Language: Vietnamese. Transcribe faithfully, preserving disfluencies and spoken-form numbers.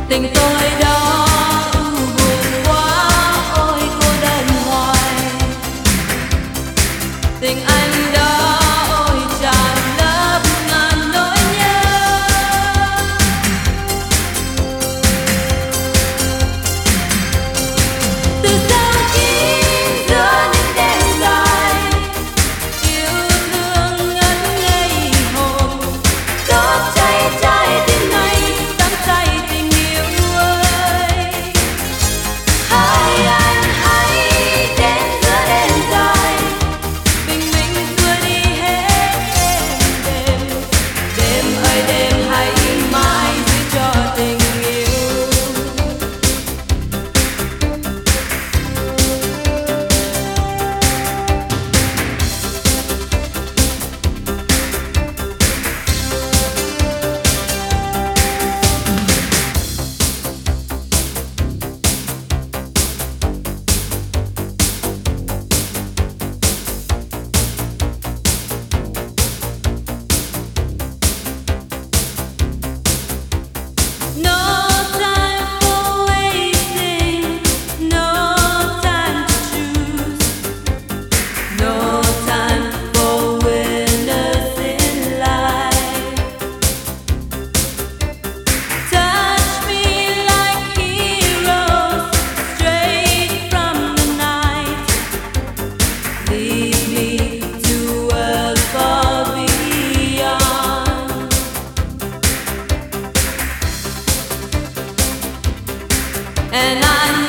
tình tôi đó u buồn quá, ôi cô đơn hoài. Tình anh đó ôi tràn lấp ngàn nỗi nhớ. Từ sau kín giữa những đêm dài, yêu thương ngất ngây hồn, đốt cháy trái tim này, đắm say tình yêu ơi. Hãy anh hãy đến giữa đêm dài, bình minh xua đi hết đêm. Đêm ơi đêm hãy mãi giữ cho tình yêu. No time for waiting, no time to choose, no time for winners in life. Touch me like heroes, straight from the night. Lead me to worlds far beyond. And I